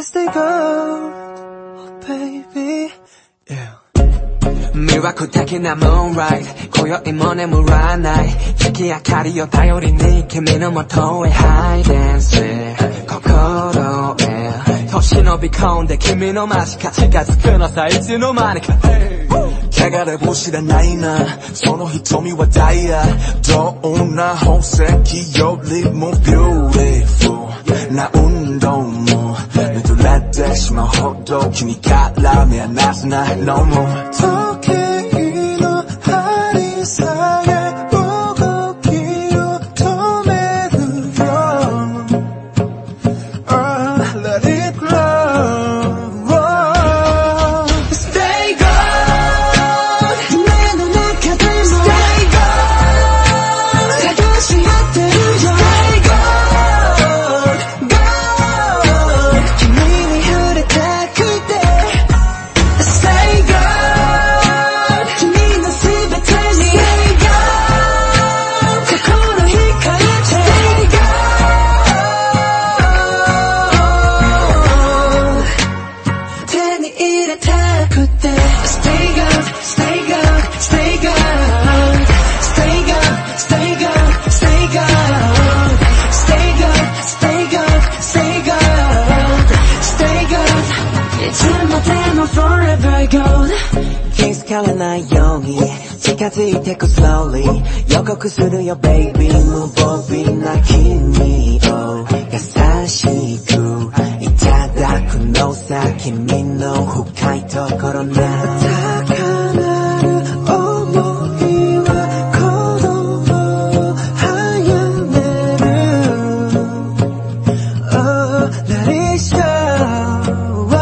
gotta stay gold, oh baby, yeah. 魅惑的なムーンライト今宵も眠らない月明かりを頼りに君の元へハイデンス心へと忍び込んで君の間近近づくのさいつの間にか汚れも知らないなその瞳はダイヤどんな宝石よりもビューティフルな運動も寝取られてしまうほど君から目離せないのも時計の針さえ動きを止めるよ Let it glow Stay gold 夢の中でも Stay gold 探し合ってるよ Stay gold Gold 君に触れたくて Stay gold 君のすべてに Stay gold 心惹かれて Stay gold 手に入れたくて Stay gold Stay gold Stay gold Stay gold Stay gold Stay gold Stay gold Stay gold Stay gold Stay gold いつまでも Forever gold 気づかれないように近づいてく slowly 予告するよ baby 無防備な君を優しくいただくのさ君の深いところな高鳴る想いは鼓動を早める Oh, let it show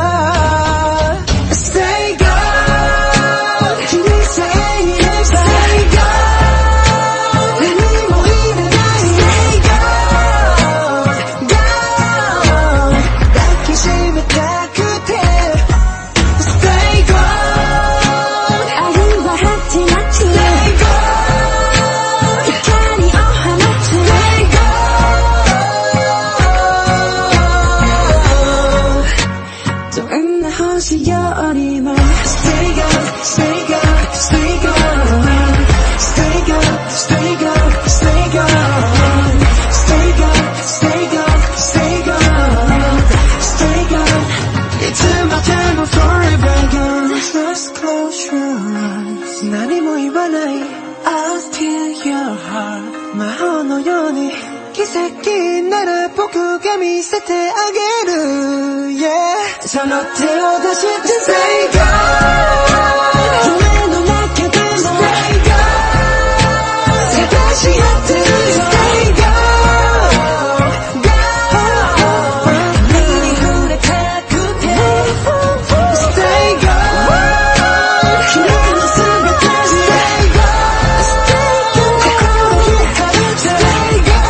Stay gold 君さえいれば Stay gold 何もいらない Stay gold Gold 抱きしめたくて Stay gold 愛は始まって Stay gold 光を放つ Stay gold どんな星よりも Stay gold Stay gold Stay gold Stay gold Stay gold Stay gold Stay gold Stay gold Stay gold Stay gold いつまでも Forever gold Just close your eyes 何も言わない I'll steal your heart 魔法のように奇跡なら僕が見せてあげる Yeah その手を出して Stay gold 夢の中でも Stay gold 探し合ってるよ Stay gold Gold 君に触れたくて Stay gold 君のすべてに Stay gold Stay gold 心惹かれて Stay gold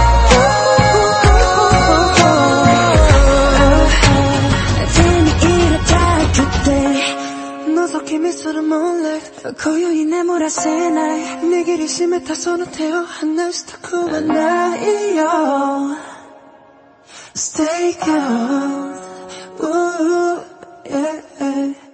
手に入れたくて覗き見する Moonlight 今宵眠らせない握りしめたその手を離したくはないよ Stay gold Ooh, yeah